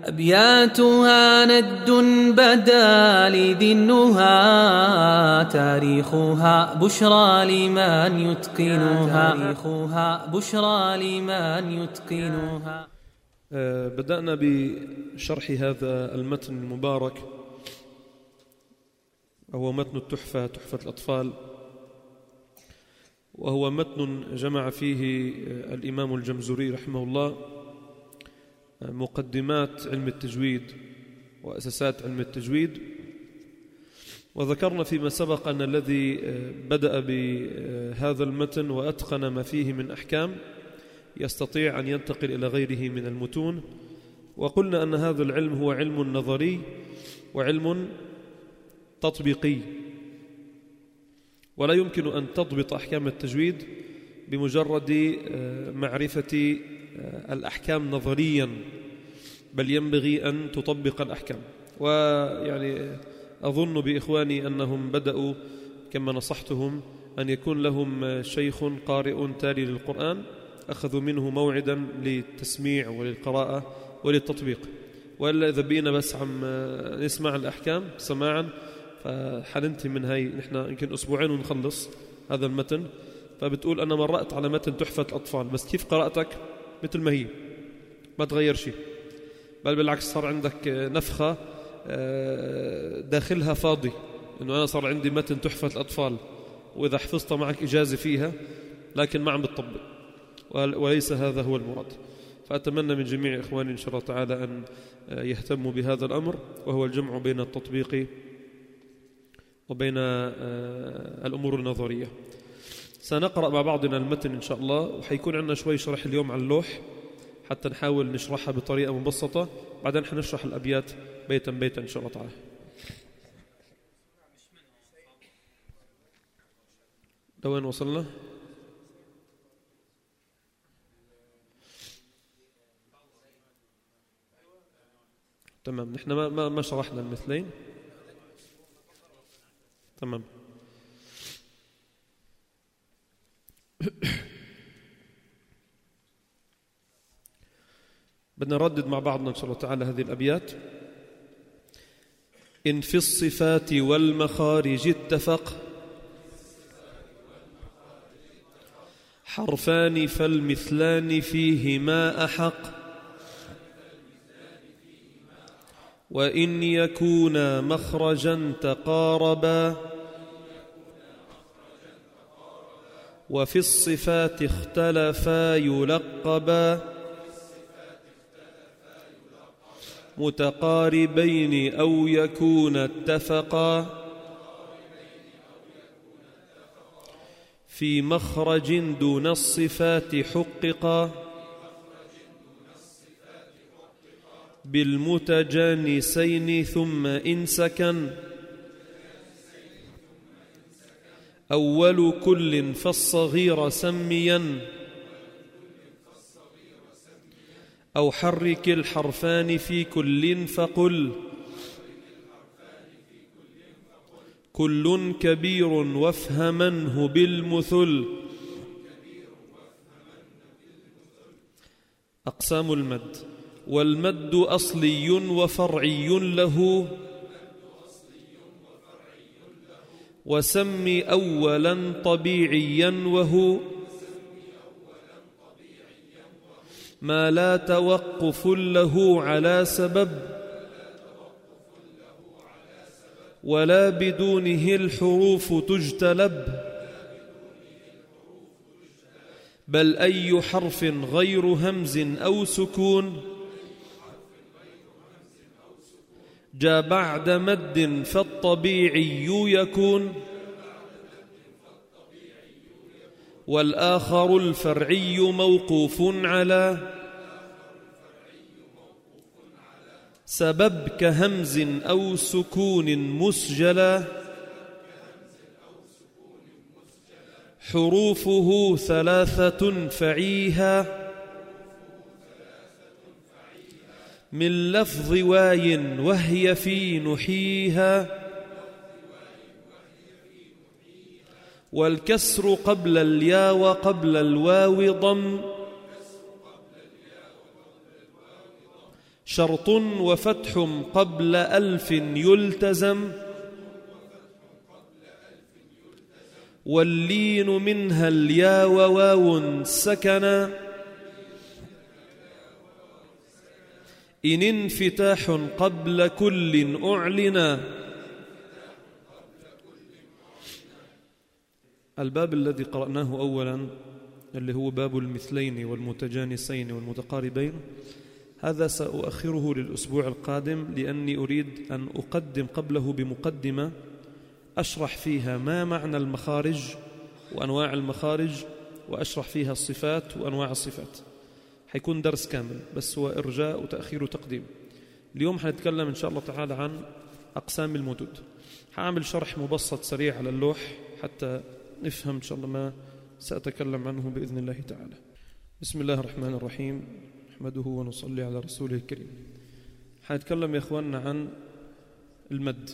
أبياتها ند بدا لذي النهى، تاريخها بشرى لمن يتقنها، بشرى لمن يتقنها. بدأنا بشرح هذا المتن المبارك، وهو متن التحفة، تحفة الأطفال، وهو متن جمع فيه الإمام الجمزوري رحمه الله مقدمات علم التجويد وأساسات علم التجويد. وذكرنا فيما سبق أن الذي بدأ بهذا المتن وأتقن ما فيه من أحكام يستطيع أن ينتقل إلى غيره من المتون. وقلنا أن هذا العلم هو علم نظري وعلم تطبيقي، ولا يمكن أن تضبط أحكام التجويد بمجرد معرفة الأحكام نظريا، بل ينبغي أن تطبق الأحكام. ويعني أظن بإخواني أنهم بدأوا كما نصحتهم أن يكون لهم شيخ قارئ تالي للقرآن، أخذوا منه موعدا للتسميع وللقراءة وللتطبيق. وإلا إذا بينا بس عم نسمع الأحكام سماعا فحننتهي من هاي، نحن يمكن أسبوعين ونخلص هذا المتن. فبتقول أنا مرأت على متن تحفة الأطفال، بس كيف قرأتك مثل ما هي، ما تغير شيء، بل بالعكس صار عندك نفخة داخلها فاضي، إنه أنا صار عندي متن تحفة الأطفال، وإذا حفظت معك إجازة فيها لكن ما عم بتطبق، وليس هذا هو المراد. فأتمنى من جميع إخواني إن شاء الله تعالى أن يهتموا بهذا الأمر، وهو الجمع بين التطبيق وبين الأمور النظرية. سنقرأ مع بعضنا المتن إن شاء الله، وحيكون عندنا شوي شرح اليوم على اللوح حتى نحاول نشرحها بطريقة مبسطة، بعدين حنشرح الأبيات بيتا بيتا إن شاء الله تعالى. لوين وصلنا؟ تمام، نحن ما شرحنا المثلين. تمام. بدنا نردد مع بعضنا إن شاء الله تعالى هذه الأبيات. إن في الصفات والمخارج اتفق حرفان فالمثلان فيهما أحق، وإن يكونا مخرجا تقاربا وفي الصفات اختلفا يلقبا متقاربين أو يكون اتفقا في مخرج دون الصفات حققا بالمتجانسين ثم إن سكن أول كل فالصغير سميا أو حرك الحرفان في كل فقل كل كبير وافهمنه بالمثل. أقسام المد: والمد أصلي وفرعي له، وسم أولا طبيعيا وهو ما لا توقف له على سبب ولا بدونه الحروف تجتلب، بل أي حرف غير همز أو سكون جاء بعد مد فالطبيعي يكون، والآخر الفرعي موقوف على سبب كهمز أو سكون مسجلا، حروفه ثلاثة فعيها من لفظ واي وهي في نحيها، والكسر قبل اليا وقبل الواو ضم شرط وفتح قبل ألف يلتزم واللين منها اليا وواو سكنا إن انفتاح قبل كل أعلنا. الباب الذي قرأناه أولا اللي هو باب المثلين والمتجانسين والمتقاربين، هذا سأؤخره للأسبوع القادم، لأني أريد أن أقدم قبله بمقدمة أشرح فيها ما معنى المخارج وأنواع المخارج، وأشرح فيها الصفات وأنواع الصفات. حيكون درس كامل، بس هو إرجاء وتأخير وتقديم. اليوم حنتكلم إن شاء الله تعالى عن أقسام المدود. حأعمل شرح مبسط سريع على اللوح حتى نفهم إن شاء الله ما سأتكلم عنه بإذن الله تعالى. بسم الله الرحمن الرحيم، نحمده ونصلي على رسوله الكريم. حنتكلم يا إخواننا عن المد.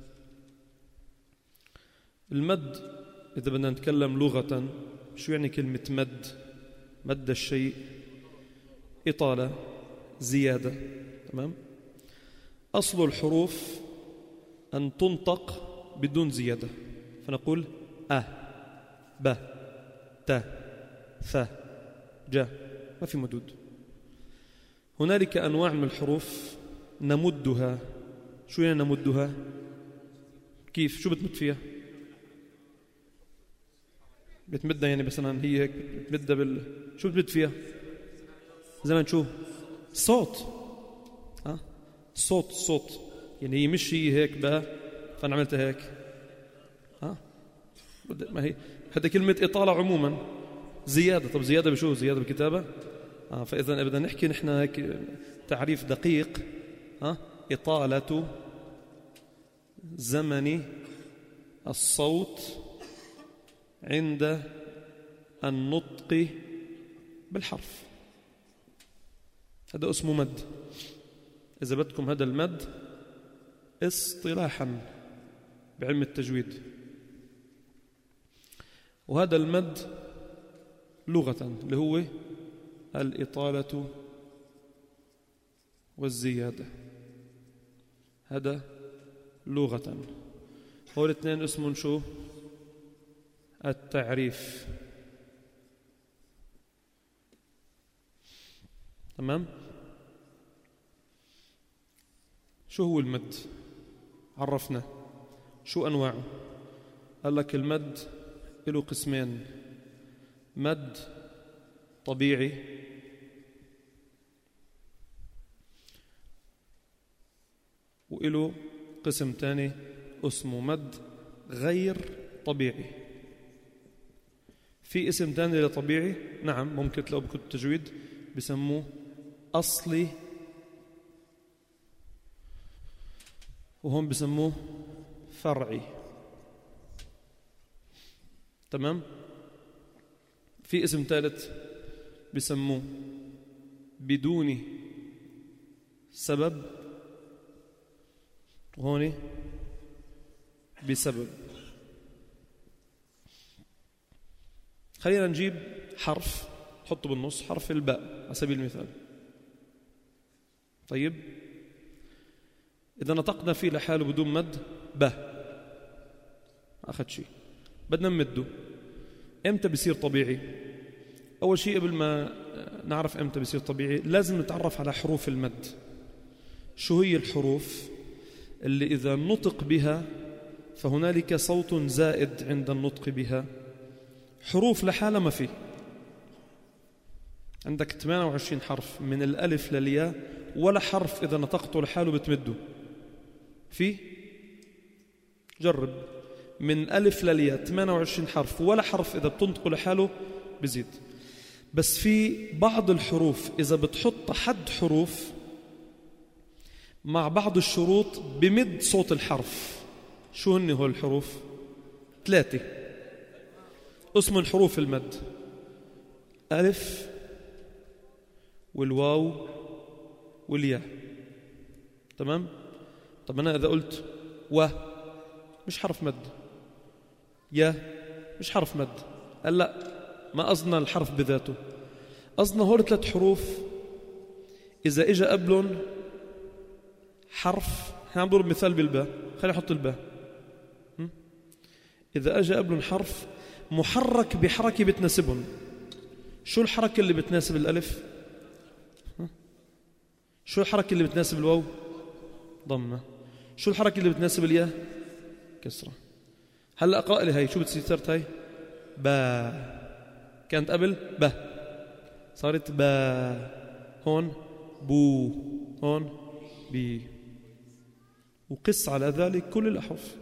المد إذا بدنا نتكلم لغة، شو يعني كلمة مد؟ مد الشيء إطالة، زيادة. تمام؟ أصل الحروف أن تنطق بدون زيادة، فنقول ب ت ث ج، ما في مدود. هنالك أنواع من الحروف نمدها. شو يعني نمدها؟ كيف؟ شو بتمد فيها؟ بتمدها يعني مثلا هي هيك بتمدها شو بتمد فيها؟ زمان شو؟ صوت. صوت يعني هي مش هي هيك بقى فأنا عملتها هيك. ما هي هذا كلمة إطالة عموما. زيادة، طب زيادة بشو؟ زيادة بالكتابة. فإذا بدنا نحكي نحن هيك تعريف دقيق. إطالة زمن الصوت عند النطق بالحرف، هذا اسمه مد. إذا بدكم هذا المد اصطلاحا بعلم التجويد، وهذا المد لغة اللي هو الإطالة والزيادة، هذا لغة. هو الاثنين اسمهم شو؟ التعريف. تمام؟ شو هو المد؟ عرفنا. شو أنواعه؟ قال لك المد له قسمين: مد طبيعي وإله قسم تاني اسمه مد غير طبيعي. في اسم تاني لطبيعي، نعم، ممكن تلاقوا بكتب التجويد بسموه أصلي، وهم بسموه فرعي. تمام؟ في اسم ثالث بسموه بدون سبب، وهون بسبب. خلينا نجيب حرف حطه بالنص، حرف الباء على سبيل المثال. طيب، إذا نطقنا فيه لحاله بدون مد، ب أخذ شيء، بدنا نمده. إمتى بيصير طبيعي؟ أول شيء قبل ما نعرف إمتى بيصير طبيعي لازم نتعرف على حروف المد. شو هي الحروف اللي إذا نطق بها فهنالك صوت زائد عند النطق بها؟ حروف لحالها ما في. عندك 28 حرف من الألف للياء، ولا حرف إذا نطقته لحاله بتمده. في جرب من ألف للياء 28 حرف، ولا حرف إذا بتنطقه لحاله بزيد. بس في بعض الحروف إذا بتحط حد حروف مع بعض الشروط بمد صوت الحرف. شو هن هو الحروف؟ 3 اسم الحروف المد: ألف والواو والياء. تمام؟ طب أنا إذا قلت و مش حرف مد، يا مش حرف مد، قال لا، ما قصدنا الحرف بذاته، قصدنا هول 3 حروف إذا إجا قبلهم حرف، عم ضرب مثال بالباء، خلينا نحط الباء. إذا أجى قبل حرف محرك بحركة بتناسبهم، شو الحركة اللي بتناسب الألف؟ شو الحركة اللي بتناسب الواو؟ ضمة. شو الحركة اللي بتناسب الياء؟ كسرة. هلأ أقرأ لي هاي، شو بتصير؟ صارت هاي با، كانت قبل با، صارت با، هون بو، هون بي. وقس على ذلك كل الأحرف.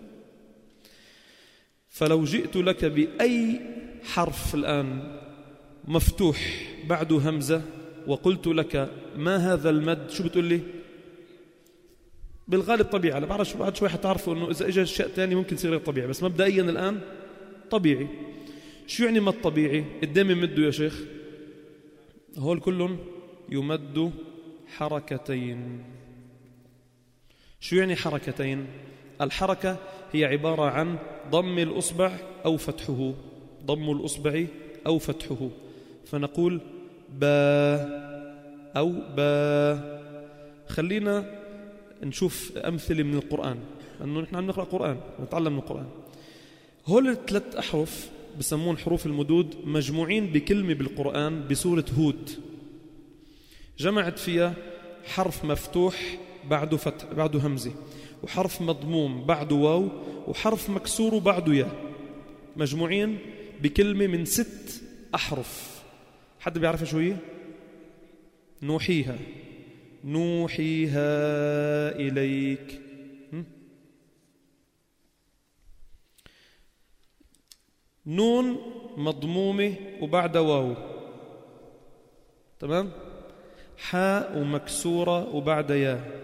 فلو جئت لك بأي حرف الآن مفتوح بعده همزة وقلت لك ما هذا المد، شو بتقول لي؟ بالغالب طبيعي. أنا بعرف بعد شوي حتعرفوا أنه إذا إجا شيء تاني ممكن يصير غير طبيعي، بس مبدئيا الآن طبيعي. شو يعني مد طبيعي؟ قدام يمدوا يا شيخ؟ هول كلهم يمد حركتين. شو يعني حركتين؟ الحركة هي عبارة عن ضم الأصبع أو فتحه، ضم الأصبع أو فتحه. فنقول با أو با. خلينا نشوف أمثلة من القرآن، لأنه نحن عم نقرأ قرآن، نتعلم من القرآن. هول الثلاث أحرف بسمون حروف المدود، مجموعين بكلمة بالقرآن بسورة هود، جمعت فيها حرف مفتوح بعده فتح بعده همزة، وحرف مضموم بعده واو، وحرف مكسور بعده ياء، مجموعين بكلمة من 6 أحرف. حد بيعرف شو هي؟ نوحيها، نوحيها إليك. نون مضمومة وبعد واو، تمام؟ حاء ومكسورة وبعد ياء،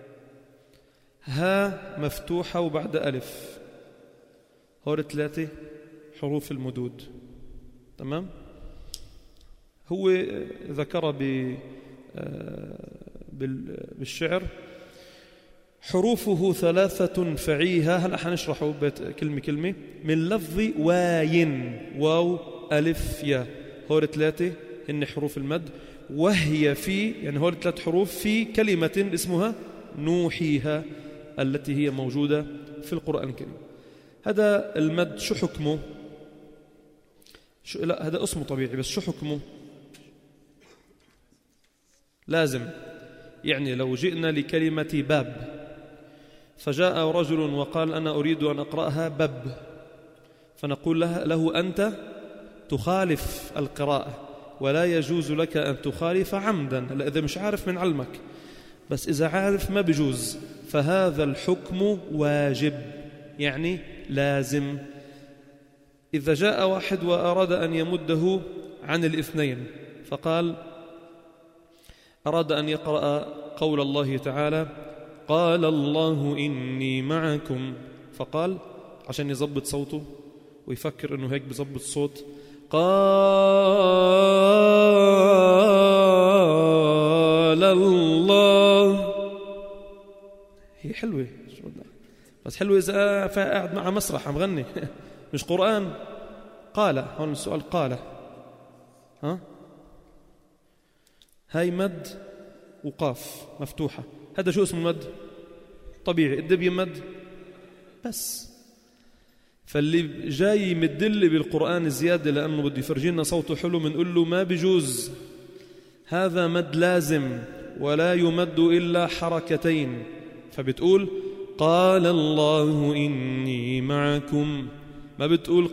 ها مفتوحة وبعد ألف. هول 3 حروف المدود، تمام؟ هو ذكر بالشعر حروفه 3 فعيها. هلأ حنشرحه كلمة كلمة. من لفظ واين، واو ألف يا، هول 3 هن حروف المد. وهي في، يعني هول 3 حروف في كلمة اسمها نوحيها التي هي موجودة في القرآن الكريم. هذا المد شو حكمه؟ لا هذا اسمه طبيعي، بس شو حكمه؟ لازم. يعني لو جئنا لكلمة باب فجاء رجل وقال أنا أريد أن أقرأها باب، فنقول له أنت تخالف القراءة ولا يجوز لك أن تخالف عمدا. إذا مش عارف من علمك، بس إذا عارف ما بجوز. فهذا الحكم واجب، يعني لازم. إذا جاء واحد وأراد أن يمده عن 2 فقال أراد أن يقرأ قول الله تعالى قال الله إني معكم، فقال عشان يضبط صوته ويفكر أنه هيك بيضبط صوت قال الله. هي حلوة بس حلوة إذا قاعد مع مسرح عم غني مش قرآن. قال، هون السؤال قال، هاي مد وقاف مفتوحة، هذا شو اسمه المد؟ طبيعي. الدب يمد بس. فاللي جاي مدل بالقرآن زيادة لأنه بده يفرجينا صوته حلو بنقول له ما بجوز، هذا مد لازم ولا يمد إلا حركتين. فبتقول قال الله إني معكم، ما بتقول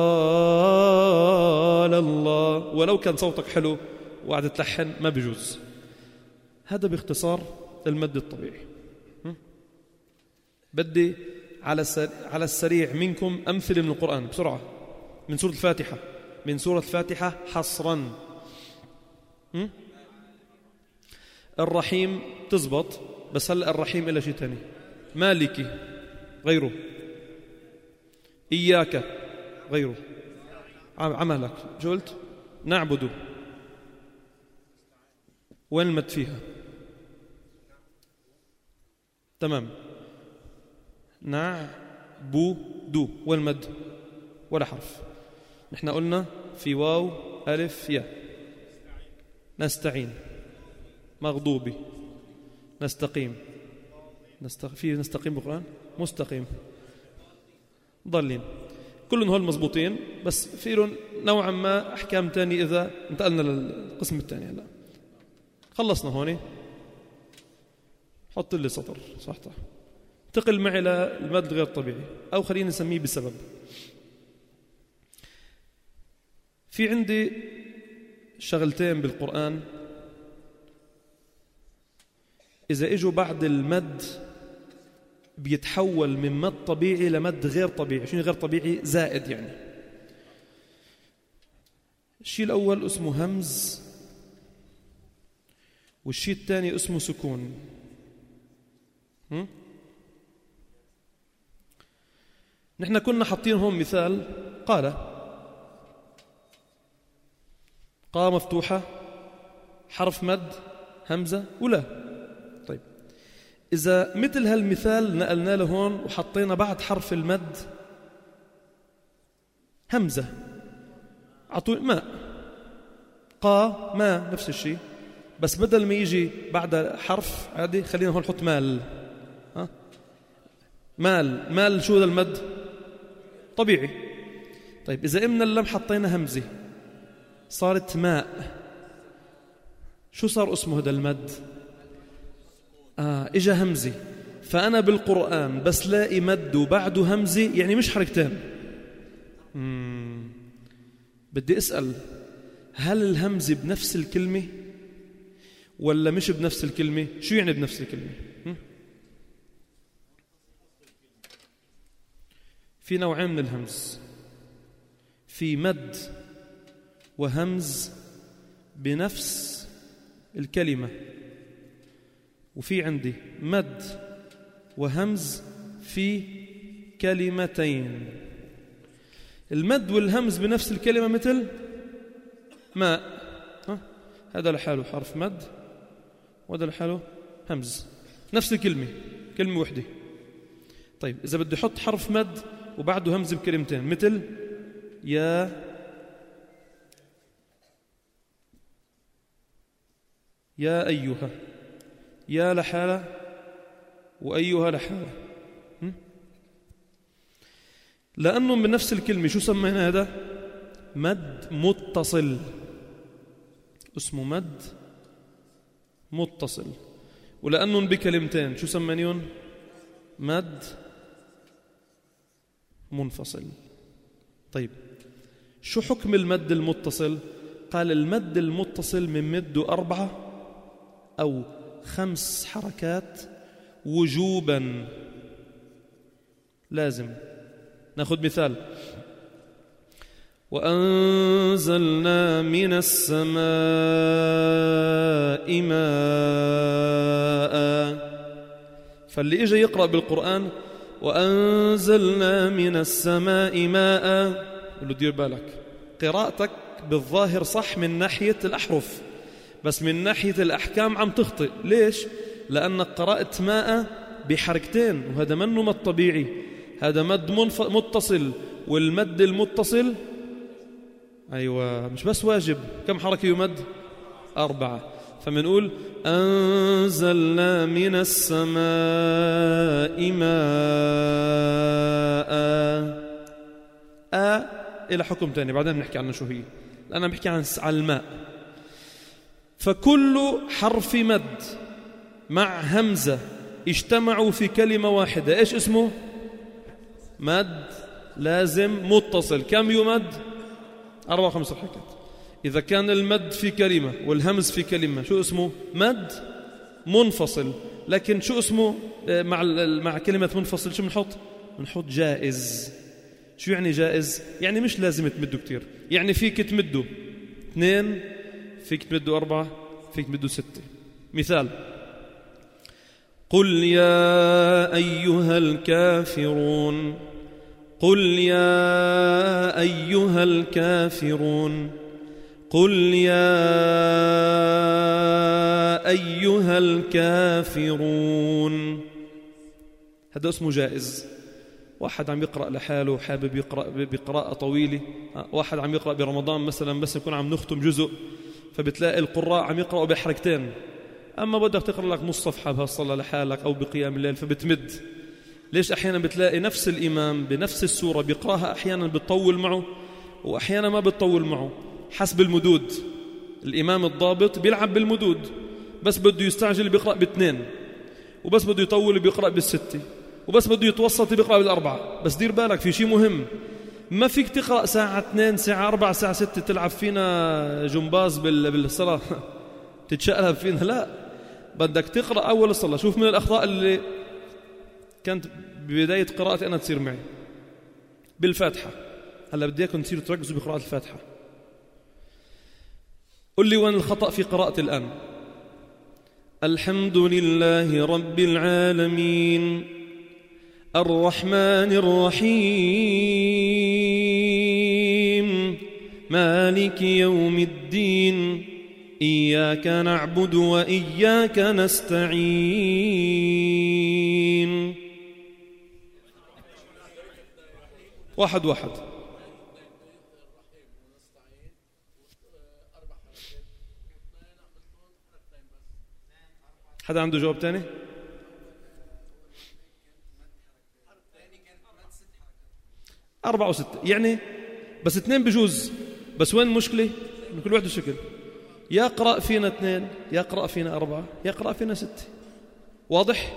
قال الله ولو كان صوتك حلو وقعد تلحن، ما بجوز. هذا باختصار المد الطبيعي. بدي على السريع منكم أمثلة من القرآن بسرعة، من سورة الفاتحة، من سورة الفاتحة حصرا. الرحيم تزبط، بس هلأ الرحيم إلا شيء تاني. مالكي غيره، إياك غيره، عملك شو قلت؟ نعبد، وين المد فيها؟ تمام. نعبد، وين المد؟ ولا حرف. نحن قلنا في واو ألف يا. نستعين، مغضوبي، نستقيم، نستقيم بالقرآن مستقيم ضالين، كلهم هول مزبوطين، بس في لهم نوعا ما أحكام تانية إذا انتقلنا للقسم الثاني. هلا خلصنا هون، حط لي سطر صح. انتقل معي للمد غير طبيعي، أو خلينا نسميه بسبب. في عندي شغلتين بالقرآن إذا إجوا بعد المد بيتحول من مد طبيعي لمد غير طبيعي. شنو غير طبيعي؟ زائد يعني. الشيء الأول اسمه همز، والشيء الثاني اسمه سكون. نحن كنا حاطين هون مثال قا مفتوحة، حرف مد، همزة ولا. طيب إذا مثل هالمثال نقلنا له هون وحطينا بعد حرف المد همزة، عطوا ماء، قا ما نفس الشيء، بس بدل ما يجي بعد حرف عادي خلينا هون نحط مال. مال شو هذا المد؟ طبيعي. طيب إذا إمنا اللم حطينا همزة صارت ماء، شو صار اسمه هذا المد؟ إجا همزة. فأنا بالقرآن بس لاقي مد وبعده همزة، يعني مش حركتين. بدي أسأل، هل الهمزة بنفس الكلمة ولا مش بنفس الكلمة؟ شو يعني بنفس الكلمة؟ في نوعين من الهمز، في مد وهمز بنفس الكلمة، وفي عندي مد وهمز في كلمتين. المد والهمز بنفس الكلمة مثل ماء، هذا لحاله حرف مد وهذا لحاله همز، نفس الكلمة، كلمة وحدة. طيب إذا بدي أحط حرف مد وبعده همز بكلمتين مثل يا أيها، يا لحالة وأيها لحالة، لأنه من نفس الكلمة شو سمينا هذا؟ مد متصل، اسمه مد متصل. ولأنهم بكلمتين شو سمينيون؟ مد منفصل. طيب شو حكم المد المتصل؟ قال المد المتصل من مده 4 أو 5 حركات وجوبا، لازم. ناخذ مثال: وأنزلنا من السماء ماء. فاللي إجا يقرأ بالقرآن وأنزلنا من السماء ماء، قل له دير بالك، قراءتك بالظاهر صح من ناحية الأحرف، بس من ناحية الأحكام عم تخطئ. ليش؟ لأنك قرأت ماء بحركتين، وهذا منه مد طبيعي، هذا مد متصل. والمد المتصل أيوة مش بس واجب، كم حركة يمد؟ 4. فمنقول أنزلنا من السماء ماء. إلى حكم تاني بعدين بنحكي عنه شو هي، لأنا بحكي عن الماء. فكل حرف مد مع همزة اجتمعوا في كلمة واحدة، إيش اسمه؟ مد لازم متصل. كم يمد؟ 4 أو 5 حركات. إذا كان المد في كلمة والهمز في كلمة شو اسمه؟ مد منفصل. لكن شو اسمه مع كلمة منفصل؟ شو بنحط جائز. شو يعني جائز؟ يعني مش لازم تمده كتير، يعني فيك تمده 2، فيك تمده 4، فيك تمده 6. مثال: قل يا أيها الكافرون، قل يا أيها الكافرون، قل يا أيها الكافرون. هذا اسمه جائز. واحد عم يقرأ لحاله حابب يقرأ بقراءة طويلة، واحد عم يقرأ برمضان مثلا بس يكون عم نختم جزء، فبتلاقي القراء عم يقرأوا بحركتين، أما بدك تقرأ لك نص صفحة بهالصلاة لحالك أو بقيام الليل فبتمد. ليش أحيانا بتلاقي نفس الإمام بنفس السورة بيقرأها أحيانا بتطول معه وأحيانا ما بتطول معه حسب المدود. الإمام الضابط بيلعب بالمدود، بس بده يستعجل بيقرأ باثنين، وبس بده يطول بيقرأ بالستة، وبس بده يتوسط بيقرأ بالأربعة. بس دير بالك في شيء مهم، ما فيك تقرأ ساعة 2 ساعة 4 ساعة 6 تلعب فينا جمباز بالصلاة تتشقلب فينا. لا، بدك تقرأ أول الصلاة. شوف من الأخطاء اللي كانت ببداية قراءتي أنا تصير معي بالفاتحة. هلا بدي اياكم تصيروا تركزوا بقراءة الفاتحة. قل لي وين الخطأ في قراءة الآن. الحمد لله رب العالمين الرحمن الرحيم مالك يوم الدين إياك نعبد وإياك نستعين. واحد واحد. حدا عنده جواب تاني؟ أربعة وستة يعني بس 2 بجوز. بس وين المشكلة؟ إن كل واحد شكل، يقرأ فينا 2، يقرأ فينا 4، يقرأ فينا 6. واضح؟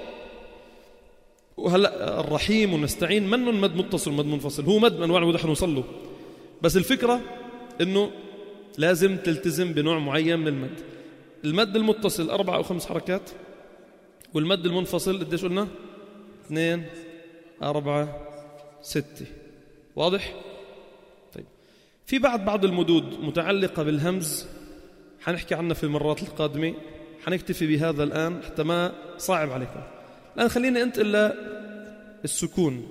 وهلأ الرحيم ونستعين منه مد متصل مد منفصل، هو مد من أنواع المد نحن نوصله. بس الفكرة إنه لازم تلتزم بنوع معين من المد. المد المتصل 4 أو 5 حركات، والمد المنفصل قديش قلنا؟ 2 4 6. واضح؟ طيب، في بعض المدود متعلقة بالهمز حنحكي عنها في المرات القادمة. حنكتفي بهذا الآن حتى ما صعب عليكم. الآن خلينا أنت إلا السكون.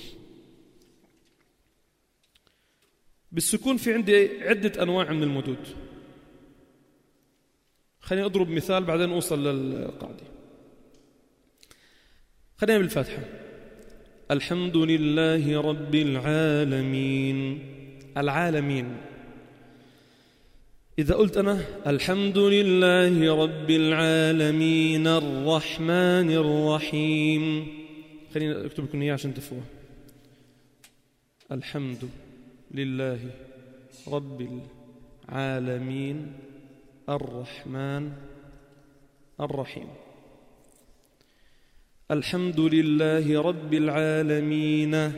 بالسكون في عندي عدة أنواع من المدود. خليني أضرب مثال بعدين أوصل للقاعدة. خلينا بالفاتحة. الحمد لله رب العالمين. العالمين إذا قلت أنا الحمد لله رب العالمين الرحمن الرحيم، خليني أكتب لكم إياه عشان تفوه. الحمد لله رب العالمين الرحمن الرحيم. الحمد لله رب العالمين.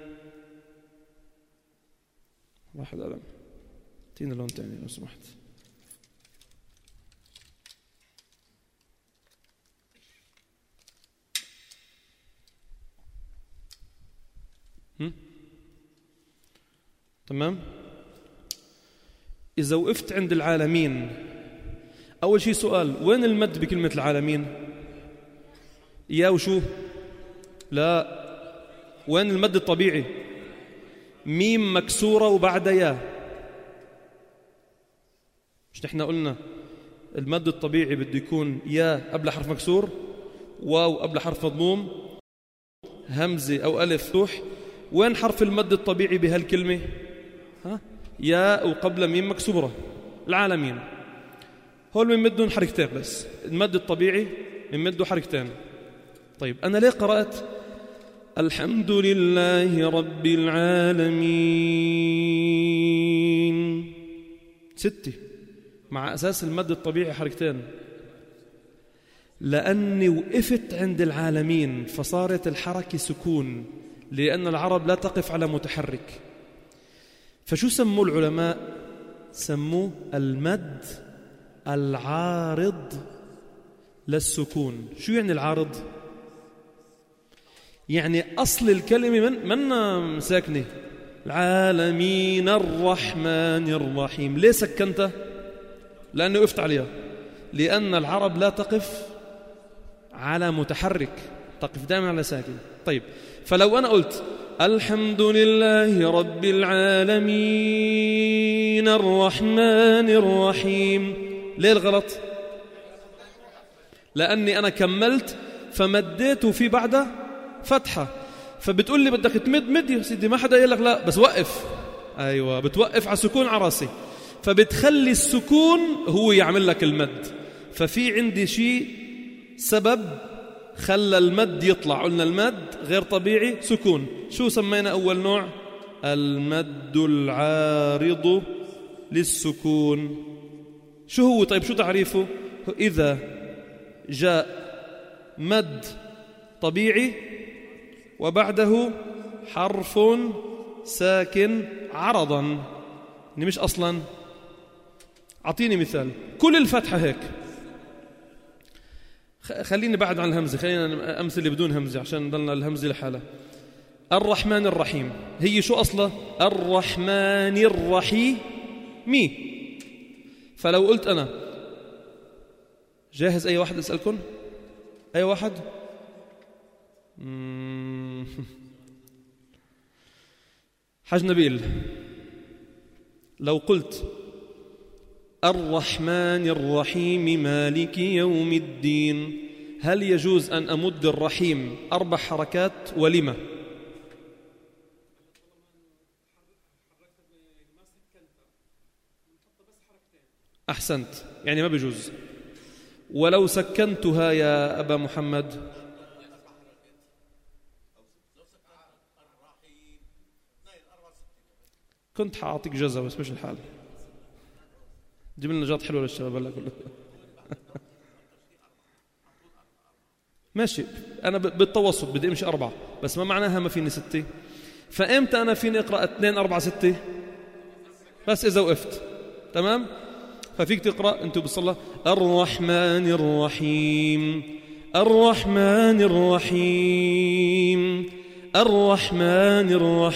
واحد ألم تينا لون تاني لو سمحت. تمام. إذا وقفت عند العالمين، أول شيء سؤال، وين المد بكلمة العالمين؟ يا وشو؟ لا، وين المد الطبيعي؟ ميم مكسورة وبعد يا. مش نحن قلنا المد الطبيعي بده يكون يا قبل حرف مكسور، واو قبل حرف مضموم، همزة أو ألف مفتوح. وين حرف المد الطبيعي بهالكلمة؟ يا وقبل ميم مكسورة. العالمين هول بنمدهم حركتين بس. المد الطبيعي بنمده حركتين. طيب أنا ليه قرأت الحمد لله رب العالمين 6 مع أساس المد الطبيعي حركتين؟ لأني وقفت عند العالمين فصارت الحركة سكون، لأن العرب لا تقف على متحرك. فشو سموه العلماء؟ سموه المد العارض للسكون. شو يعني العارض؟ يعني أصل الكلمة من ساكنة. العالمين الرحمن الرحيم. ليه سكنتها؟ لأنه وقفت عليها. لأن العرب لا تقف على متحرك، تقف دائما على ساكن. طيب، فلو أنا قلت الحمد لله رب العالمين الرحمن الرحيم، ليه الغلط؟ لأني أنا كملت فمديت في بعدها فتحة. فبتقول لي بدك تمد يا سيدي، ما حدا يقول لك لا، بس وقف. أيوة، بتوقف على سكون على راسي، فبتخلي السكون هو يعمل لك المد. ففي عندي شيء سبب خلى المد يطلع. قلنا المد غير طبيعي سكون. شو سمينا أول نوع؟ المد العارض للسكون. شو هو؟ طيب شو تعريفه؟ إذا جاء مد طبيعي وبعده حرف ساكن عرضا، يعني مش أصلا. أعطيني مثال. كل الفتحة هيك. خليني بعد عن الهمزة، خلينا أمثلة بدون همزة عشان نضلنا الهمزة لحالها. الرحمن الرحيم، هي شو أصلا؟ الرحمن الرحيم. فلو قلت أنا جاهز، أي واحد أسألكم؟ أي واحد؟ حاج نبيل، لو قلت الرحمن الرحيم مالك يوم الدين، هل يجوز أن أمد الرحيم 4 حركات ولما؟ أحسنت، يعني ما بيجوز. ولو سكنتها يا أبا محمد؟ كنت حأعطيك جزء بس مش الحال. جيب لنا نجاط حلوة للشباب هلا كله. ماشي، أنا بالتوسط بدي أمشي 4، بس ما معناها ما فيني 6. فإمتى أنا فيني أقرأ 2 4 6؟ بس إذا وقفت. تمام؟ ففيك تقرأ أنتوا بالصلاة الرحمن الرحيم، الرحمن الرحيم، الرحمن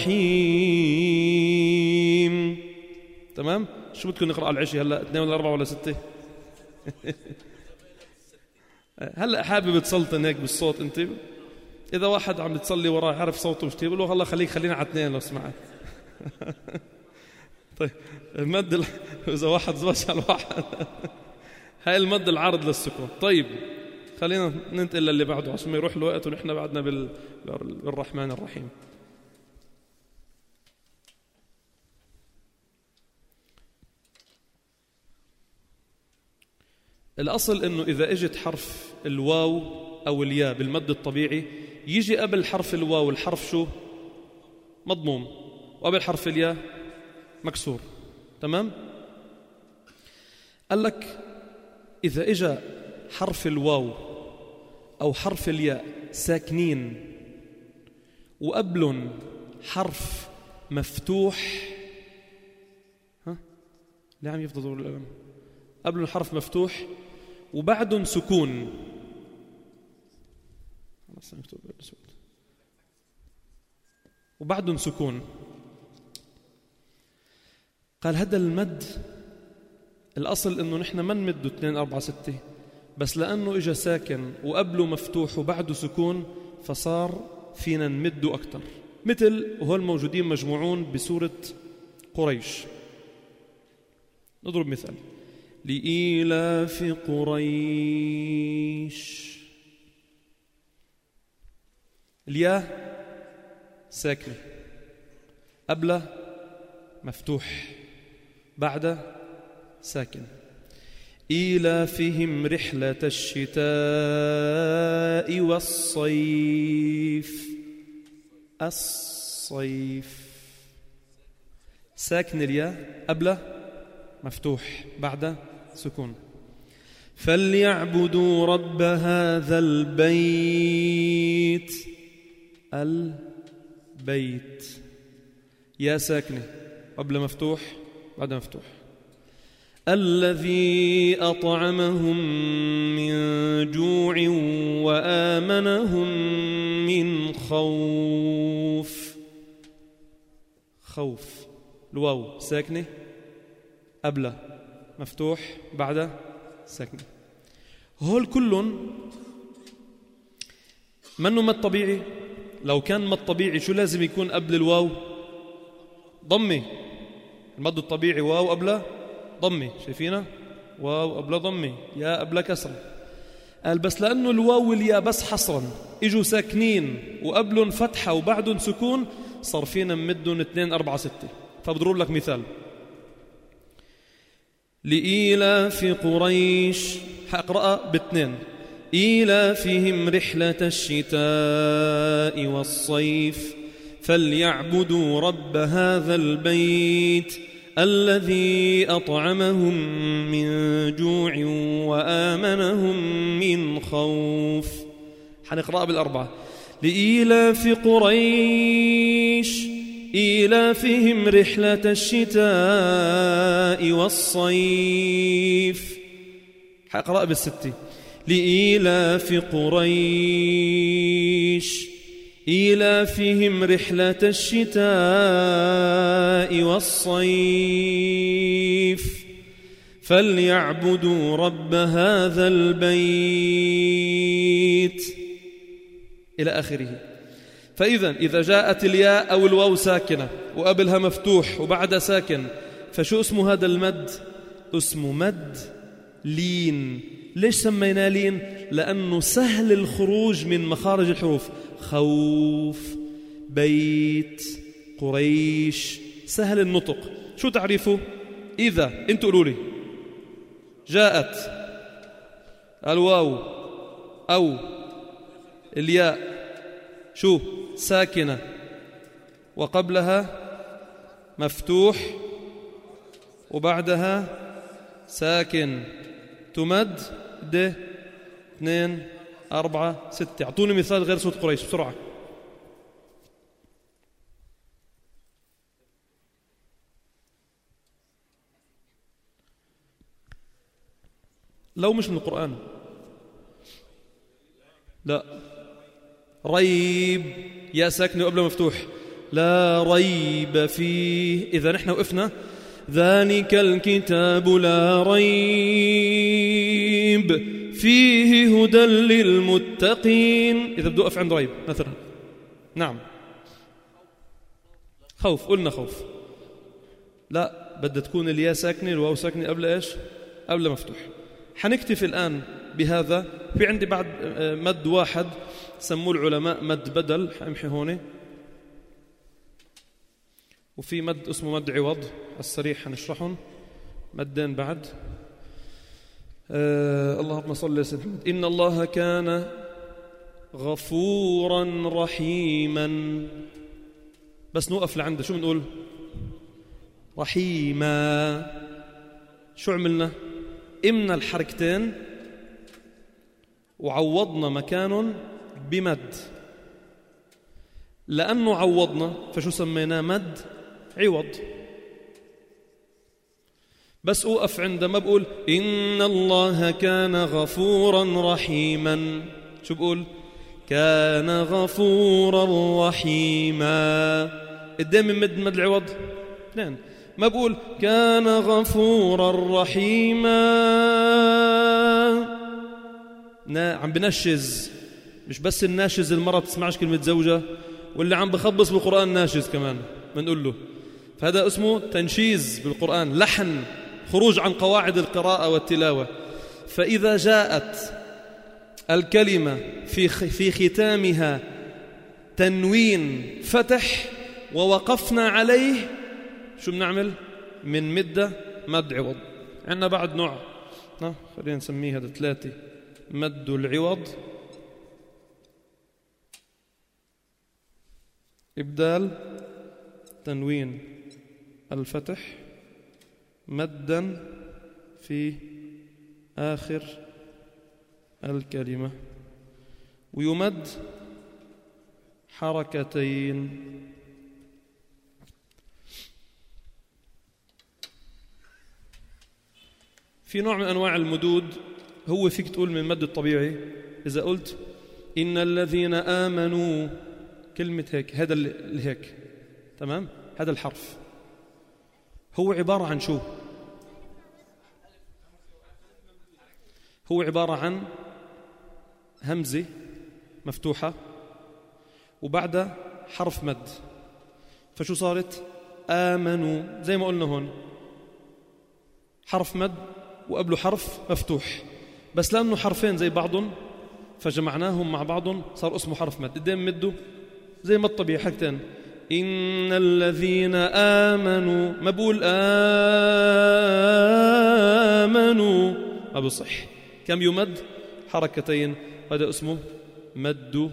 الرحيم. تمام؟ شو بدكم نقرأ على العشي هلأ؟ 2 ولا 4 ولا 6؟ هلأ حابب تسلطن هيك بالصوت أنت؟ إذا واحد عم بتصلي وراه عارف صوته مش بقول له والله خلينا على 2 لو سمعت. طيب المد إذا واحد زبش على واحد. هاي المد العارض للسكون. طيب خلينا ننتقل للي بعده عشان ما يروح الوقت ونحن بعدنا بالرحمن الرحيم. الأصل إنه إذا إجت حرف الواو أو الياء بالمد الطبيعي يجي قبل حرف الواو الحرف شو؟ مضموم، وقبل حرف الياء مكسور. تمام؟ قال لك إذا إجا حرف الواو أو حرف الياء ساكنين وقبلن حرف مفتوح، ليه عم يفضل دور القلم؟ قبلن حرف مفتوح وبعدن سكون. وبعدن سكون. قال هذا المد الأصل إنه نحن ما نمده 2 4 6، بس لأنه إجا ساكن وقبله مفتوح وبعده سكون فصار فينا نمده أكتر. مثل وهول موجودين مجموعون بسورة قريش. نضرب مثال: لإيلاف قريش. الياء ساكنة قبله مفتوح بعد ساكن. إيلافهم رحلة الشتاء والصيف. الصيف ساكن الياء قبله مفتوح بعد سكون. فليعبدوا رب هذا البيت. البيت يا ساكنة قبل مفتوح بعد مفتوح. الذي أطعمهم من جوع وآمنهم من خوف. خوف الواو ساكنة قبل مفتوح بعد ساكنة. هول كلهم منه مد طبيعي. لو كان مد طبيعي شو لازم يكون قبل الواو؟ ضمة. المد الطبيعي واو قبله ضمة، شايفينها؟ واو قبله ضمة، يا قبله كسر. قال بس لأنه الواو والياء بس حصرا إجوا ساكنين وقبلهم فتحة وبعدهم سكون صار فينا نمدهم 2 4 6. فبضرب لك مثال: لإيلاف قريش حأقرأها باثنين. إيلافهم رحلة الشتاء والصيف فليعبدوا رب هذا البيت الذي أطعمهم من جوع وآمنهم من خوف. حنقرأ بالأربعة. لإيلاف قريش إيلافهم رحلة الشتاء والصيف. حقرأ بالستة. لإيلاف قريش إيلافهم رحلة الشتاء والصيف فليعبدوا رب هذا البيت إلى آخره. فإذا إذا جاءت الياء أو الواو ساكنة وقبلها مفتوح وبعدها ساكن، فشو اسمه هذا المد؟ اسمه مد لين. ليش سميناه لين؟ لأنه سهل الخروج من مخارج الحروف. خوف، بيت، قريش، سهل النطق. شو تعريفه؟ إذا أنتوا قولوا لي جاءت الواو أو الياء شو ساكنة وقبلها مفتوح وبعدها ساكن، تمد د 2 4 6. اعطوني مثال غير صوت قريش بسرعة. لو مش من القرآن. لا. ريب، يا ساكنة وقبله مفتوح. لا ريب فيه. إذا نحن وقفنا ذلك الكتاب لا ريب فيه هدى للمتقين. إذا بدي أقف عند ريب مثلا، نعم. خوف، قلنا خوف. لا، بدها تكون الياء ساكنة الواو ساكنة قبل إيش؟ قبل مفتوح. حنكتفي الآن بهذا. في عندي بعد مد واحد سموه العلماء مد بدل، حامحي هون. وفي مد اسمه مد عوض، السريع حنشرحهم. مدين بعد. اللهم صل على سيدنا محمد. إن الله كان غفورا رحيما. بس نوقف لعنده. شو بنقول؟ رحيما. شو عملنا؟ إمنا الحركتين وعوضنا مكانهم بمد. لأنه عوضنا فشو سميناه؟ مد عوض. بس أوقف عند ما بقول إن الله كان غفورا رحيما. شو بقول؟ كان غفورا رحيما. قدام من مد العوض 2. ما بقول كان غفورا رحيما. عم بنشز. مش بس الناشز المرة تسمعش كلمة زوجة، واللي عم بخبص بالقرآن ناشز كمان بنقول له. فهذا اسمه تنشيز بالقرآن، لحن، خروج عن قواعد القراءة والتلاوة. فإذا جاءت الكلمة في ختامها تنوين فتح ووقفنا عليه، شو بنعمل؟ من مدة مد عوض. عندنا بعد نوع، خلينا نسميه هذا 3. مد العوض، إبدال تنوين الفتح مدا في آخر الكلمة، ويمد حركتين. في نوع من أنواع المدود هو فيك تقول من المد الطبيعي. إذا قلت إن الذين آمنوا، كلمة هيك، هذا اللي هيك، تمام؟ هذا الحرف هو عبارة عن شو؟ هو عبارة عن همزة مفتوحة وبعدها حرف مد. فشو صارت؟ آمنوا، زي ما قلنا هون، حرف مد وقبله حرف مفتوح، بس لأنه حرفين زي بعضهم فجمعناهم مع بعضهم صار اسمه حرف مد. قدام مده زي ما الطبيعي حركتين. إن الذين آمنوا، ما بقول آمنوا، ما بصح. كم يمد؟ حركتين. هذا اسمه مد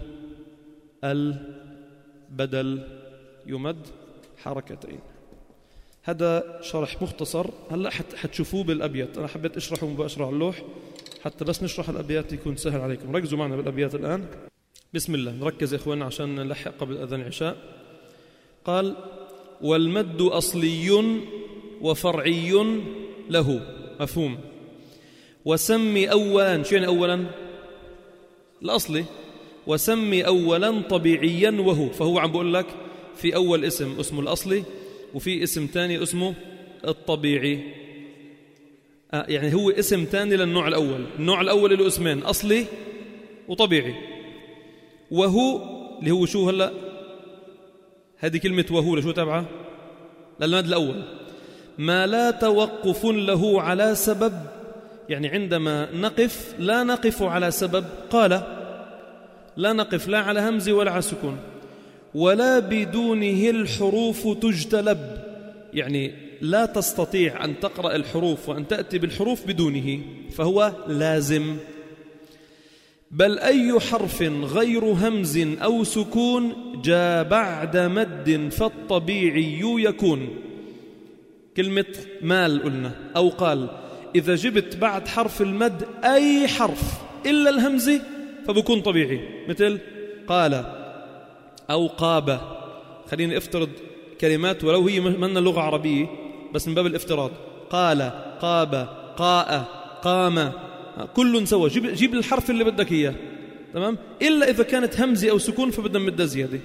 البدل، يمد حركتين. هذا شرح مختصر، هلا حتشوفوه بالأبيات. أنا حبيت أشرحه مباشرة على اللوح حتى بس نشرح الأبيات يكون سهل عليكم. ركزوا معنا بالأبيات الآن. بسم الله، نركز يا إخواننا عشان نلحق قبل أذان العشاء. قال: والمد أصلي وفرعي له، مفهوم. وسمي أولا، شو يعني أولا؟ الأصلي. وسمي أولا طبيعيا وهو، فهو عم بقول لك في أول اسم اسمه الأصلي وفي اسم تاني اسمه الطبيعي. يعني هو اسم تاني للنوع الأول. النوع الأول له اسمين، أصلي وطبيعي. وهو اللي هو شو هلأ؟ هذه كلمة وهو لشو تابعة؟ للمد الأول. ما لا توقف له على سبب، يعني عندما نقف لا نقف على سبب. قال لا نقف لا على همز ولا على سكون. ولا بدونه الحروف تجتلب، يعني لا تستطيع أن تقرأ الحروف وأن تأتي بالحروف بدونه، فهو لازم. بل أي حرف غير همز أو سكون جاء بعد مد فالطبيعي يكون. كلمة مال قلنا أو قال، إذا جبت بعد حرف المد أي حرف إلا الهمزة فبكون طبيعي، مثل قال أو قاب. خليني افترض كلمات ولو هي من اللغة عربية بس من باب الافتراض. قال، قاب، قاء، قام، كل سوا. جيب الحرف اللي بدك إياه، تمام؟ إلا إذا كانت همزة أو سكون فبدنا مدة زيادة.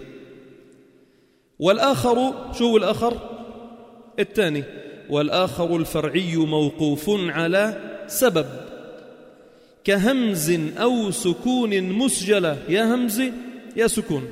والآخر، شو هو الآخر؟ الثاني. والآخر الفرعي موقوف على سبب كهمز أو سكون مسجلة، يا همزة يا سكون.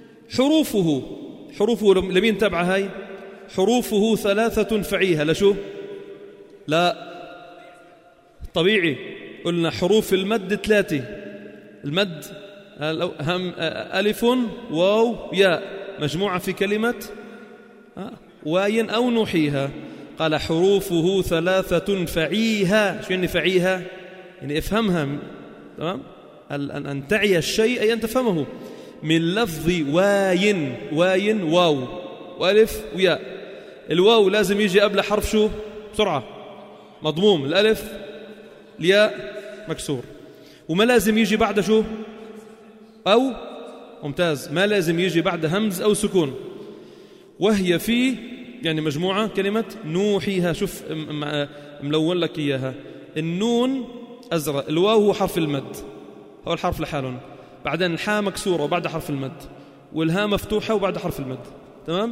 حروفه لمين تبع هاي؟ حروفه 3 فعيها لشو؟ لا طبيعي. قلنا حروف المد 3. المد ألف واو ياء مجموعة في كلمة واي أو نوحيها. قال حروفه 3 فعيها. شو يعني فعيها؟ يعني افهمها، تمام؟ أن تعي الشيء أي أن تفهمه. من لفظ واين، واو وألف وياء. الواو لازم يجي قبل حرف شو؟ بسرعة مضموم. الألف الياء مكسور. وما لازم يجي بعد شو؟ أو ممتاز، ما لازم يجي بعد همز أو سكون. وهي في يعني مجموعة كلمة نوحيها. شوف ملون لك إياها. النون أزرق، الواو هو حرف المد، هو الحرف لحالهم. بعدين الحاء مكسورة وبعد حرف المد، والهاء مفتوحة وبعد حرف المد، تمام؟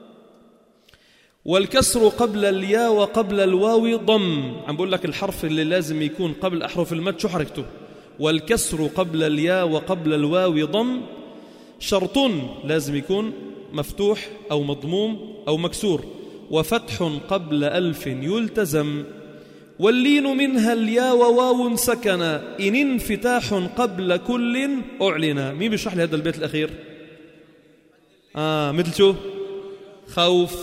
والكسر قبل الياء وقبل الواو ضم. عم بقول لك الحرف اللي لازم يكون قبل أحرف المد شو حركته. والكسر قبل الياء وقبل الواو ضم. شرط لازم يكون مفتوح أو مضموم أو مكسور. وفتح قبل ألف يلتزم. واللين منها الياء وواو سكنا إن انفتاح قبل كل أعلنا. مين بيشرح لي هذا البيت الأخير؟ مثل شو؟ خوف،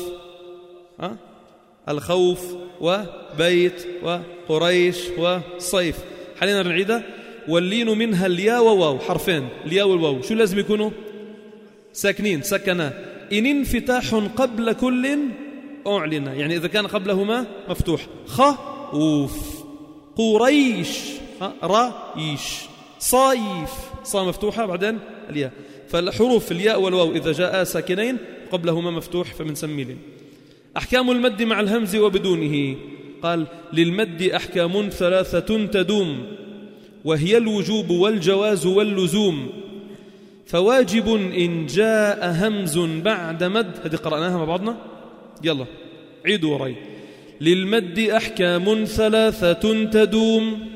الخوف وبيت وقريش وصيف. حاليا نعيدها. واللين منها الياء وواو، حرفين الياء والواو شو لازم يكونوا؟ ساكنين، سكنا. إن انفتاح قبل كل أعلنا، يعني إذا كان قبلهما مفتوح. خوف، قريش، ريش، صيف، صا مفتوحة بعدين الياء. فالحروف الياء والواو إذا جاء ساكنين قبلهما مفتوح فبنسمي لين. أحكام المد مع الهمز وبدونه. قال للمد أحكام 3 تدوم، وهي الوجوب والجواز واللزوم. فواجب إن جاء همز بعد مد. هذه قرأناها مع بعضنا، يلا عيدوا وراي. للمد أحكام 3 تدوم،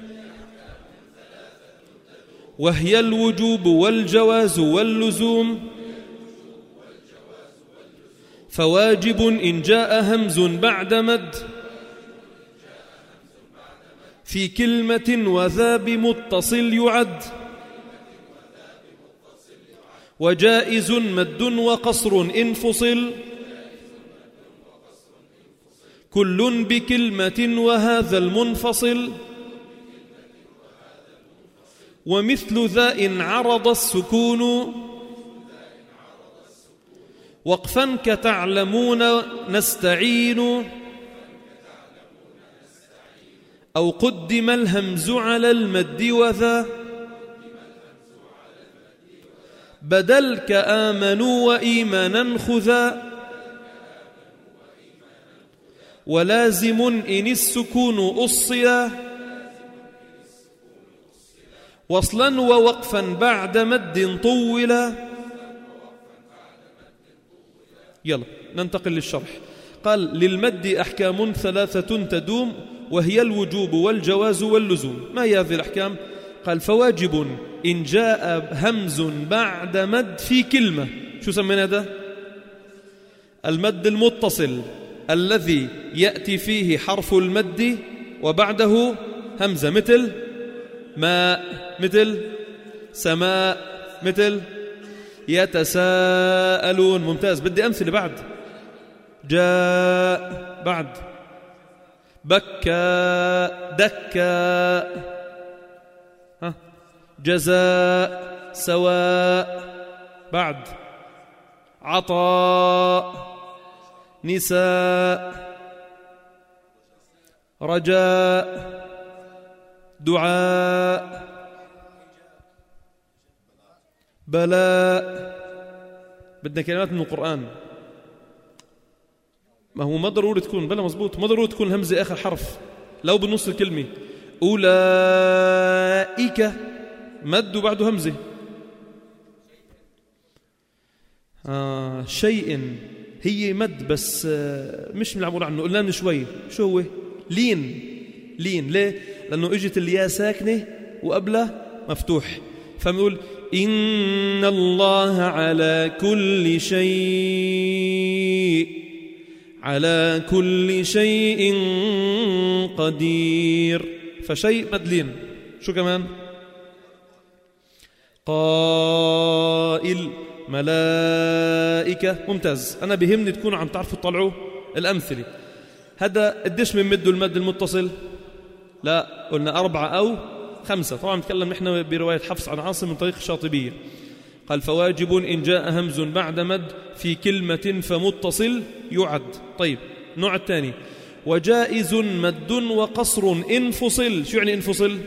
وهي الوجوب والجواز واللزوم. فواجب إن جاء همز بعد مد في كلمة وذا بمتصل يعد. وجائز مد وقصر إن فصل، كل بكلمة وهذا المنفصل. ومثل ذا إن عرض السكون وقفا كتعلمون نستعين أو قدم الهمز على المد وذا بدل كآمنوا وإيمانا خذا ولازم إن السكون أصيا وصلا ووقفا بعد مد طولا. يلا ننتقل للشرح. قال للمد أحكام ثلاثة تدوم وهي الوجوب والجواز واللزوم. ما هي هذه الأحكام؟ قال فواجب إن جاء همز بعد مد في كلمة. شو سمينا هذا؟ المد المتصل الذي يأتي فيه حرف المد وبعده همزة، مثل ماء، مثل سماء، مثل يتساءلون. ممتاز. بدي أمثلة بعد. جاء، بعد بكى، دكى، جزاء، سواء، بعد عطاء، نساء، رجاء، دعاء، بلاء. بدنا كلمات من القرآن. ما هو ما ضروري تكون بلا مزبوط، ما ضروري تكون همزة آخر حرف، لو بالنص الكلمة. أولئك مد وبعده همزة. شيء هي مد بس مش معمول عنه، قلنا من شوي. شو هو؟ لين. لين ليه؟ لأنه اجت الياء ساكنة وقبله مفتوح، فبنقول إن الله على كل شيء قدير. فشيء مدلين. شو كمان؟ قائل، ملائكة. ممتاز. أنا بهمني تكونوا عم تعرفوا تطلعوا الأمثلة. هذا قديش من مده المد المتصل؟ لا قلنا 4 أو 5. طبعا نتكلم نحن برواية حفص عن عاصم من طريق الشاطبية. قال فواجب إن جاء همز بعد مد في كلمة فمتصل يعد. طيب النوع الثاني وجائز مد وقصر انفصل. شو يعني انفصل؟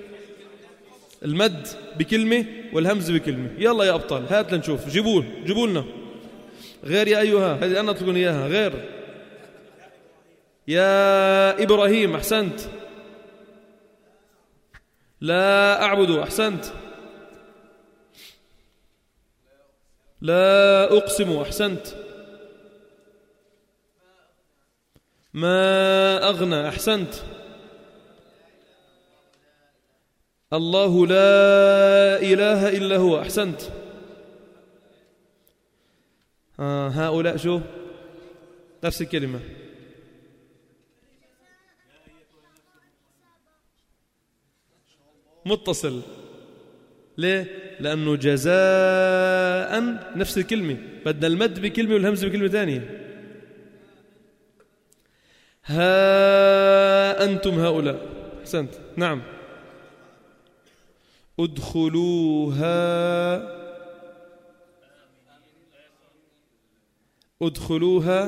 المد بكلمة والهمز بكلمة. يلا يا أبطال هات لنشوف. جيبوا لنا غير. يا أيها هذه أنا أطلقون إياها. غير يا إبراهيم. أحسنت. لا أعبد. أحسنت. لا أقسم. أحسنت. ما أغنى. أحسنت. الله لا إله إلا هو. أحسنت. هؤلاء شو؟ نفس الكلمة. متصل. ليه؟ لأنه جزاء نفس الكلمة، بدنا المد بكلمة والهمز بكلمة ثانية. ها أنتم هؤلاء. أحسنت. نعم. ادخلوها.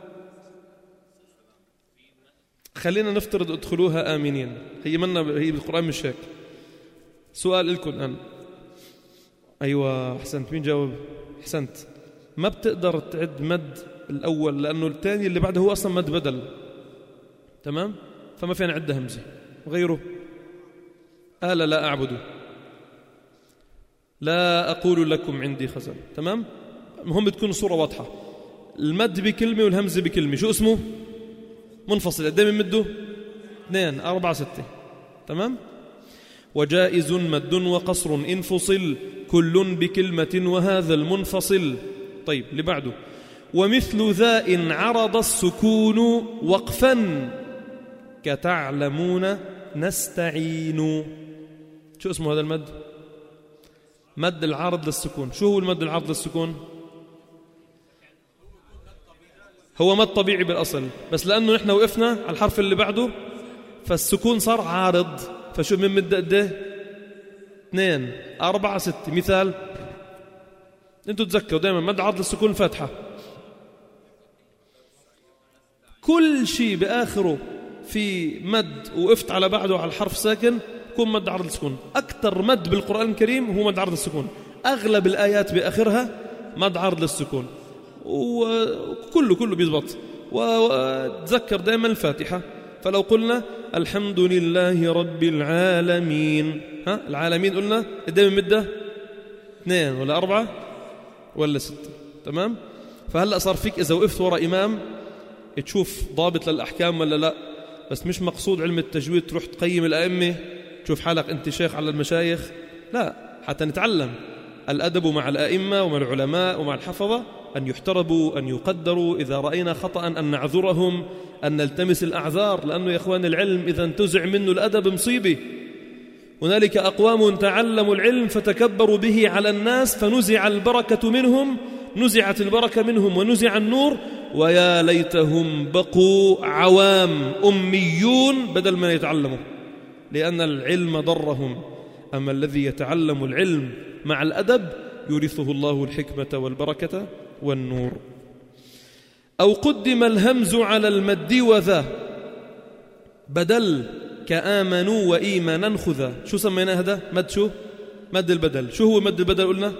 خلينا نفترض ادخلوها آمنين. هي بالقرآن مش هيك. سؤال لكم الآن. أيوة أحسنت. مين جاوب؟ أحسنت. ما بتقدر تعد مد الأول لأنه الثاني اللي بعده هو أصلا مد بدل. تمام؟ فما فينا نعد همزة. غيره لا أعبد. لا أقول لكم عندي خزن. تمام؟ مهم تكون الصورة واضحة. المد بكلمة والهمزة بكلمة. شو اسمه؟ منفصل. قدام مده 2 4 6. تمام؟ وجائز مد وقصر انفصل كل بكلمة وهذا المنفصل. طيب اللي بعده ومثل ذا إن عرض السكون وقفا كتعلمون نستعين. شو اسمه هذا المد؟ مد العرض للسكون. شو هو المد العرض للسكون؟ هو مد طبيعي بالأصل، بس لأنه نحن وقفنا على الحرف اللي بعده فالسكون صار عارض. فشو من مد قده؟ 2 4 6. مثال، انتوا تذكروا دائما مد عرض للسكون الفاتحة. كل شيء بآخره في مد وقفت على بعده على الحرف ساكن يكون مد عرض السكون. أكثر مد بالقرآن الكريم هو مد عرض السكون. أغلب الآيات بآخرها مد عرض للسكون، وكله بيضبط. وتذكر دائما الفاتحة. فلو قلنا الحمد لله رب العالمين، العالمين قلنا دائما مدة 2 ولا 4 ولا 6. تمام؟ فهلأ صار فيك إذا وقفت وراء إمام تشوف ضابط للأحكام ولا لا. بس مش مقصود علم التجويد تروح تقيم الأئمة تشوف حالك أنت شيخ على المشايخ، لا، حتى نتعلم الأدب مع الأئمة ومع العلماء ومع الحفظة، أن يحتربوا، أن يقدروا، إذا رأينا خطأ أن نعذرهم، أن نلتمس الأعذار. لأنه يا إخوان العلم إذا انتزع منه الأدب مصيبة. هنالك أقوام تعلموا العلم فتكبروا به على الناس فنزع البركة منهم، نزعت البركة منهم ونزع النور، ويا ليتهم بقوا عوام أميون بدل ما يتعلموا، لأن العلم ضرهم. أما الذي يتعلم العلم مع الأدب يورثه الله الحكمة والبركة والنور. أو قدم الهمز على المد وذا بدل كآمنوا وإيمانا خذا. شو سمينا هذا؟ مد شو؟ مد البدل. شو هو مد البدل؟ قلنا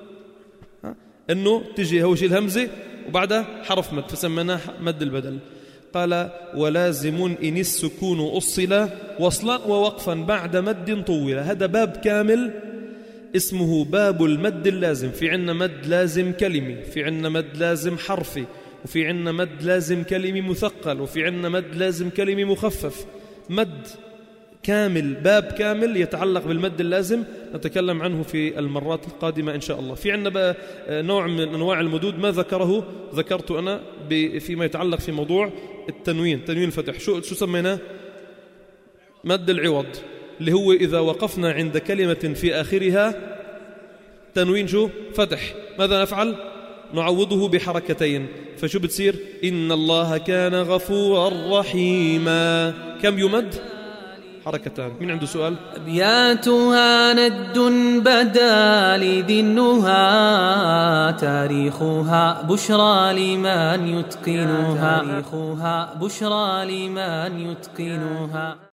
إنه تجي هو شيء الهمزة وبعدها حرف مد فسميناه مد البدل. قال ولازم إن السكون أصل وصلا ووقفا بعد مد طول. هذا باب كامل اسمه باب المد اللازم. في عنا مد لازم كلمي، في عنا مد لازم حرفي، وفي عنا مد لازم كلمي مثقل، وفي عنا مد لازم كلمي مخفف. مد كامل، باب كامل يتعلق بالمد اللازم، نتكلم عنه في المرات القادمة إن شاء الله. في عنا بقى نوع من أنواع المدود ما ذكرت أنا فيما يتعلق في موضوع التنوين، تنوين الفتح. شو سميناه؟ مد العوض، اللي هو إذا وقفنا عند كلمة في آخرها تنوين شو؟ فتح، ماذا نفعل؟ نعوضه بحركتين. فشو بتصير؟ إن الله كان غفورا رحيما. كم يمد؟ حركتان. مين عنده سؤال؟ أبياتها ند بدا لذنها تاريخها بشرى لمن يتقنها.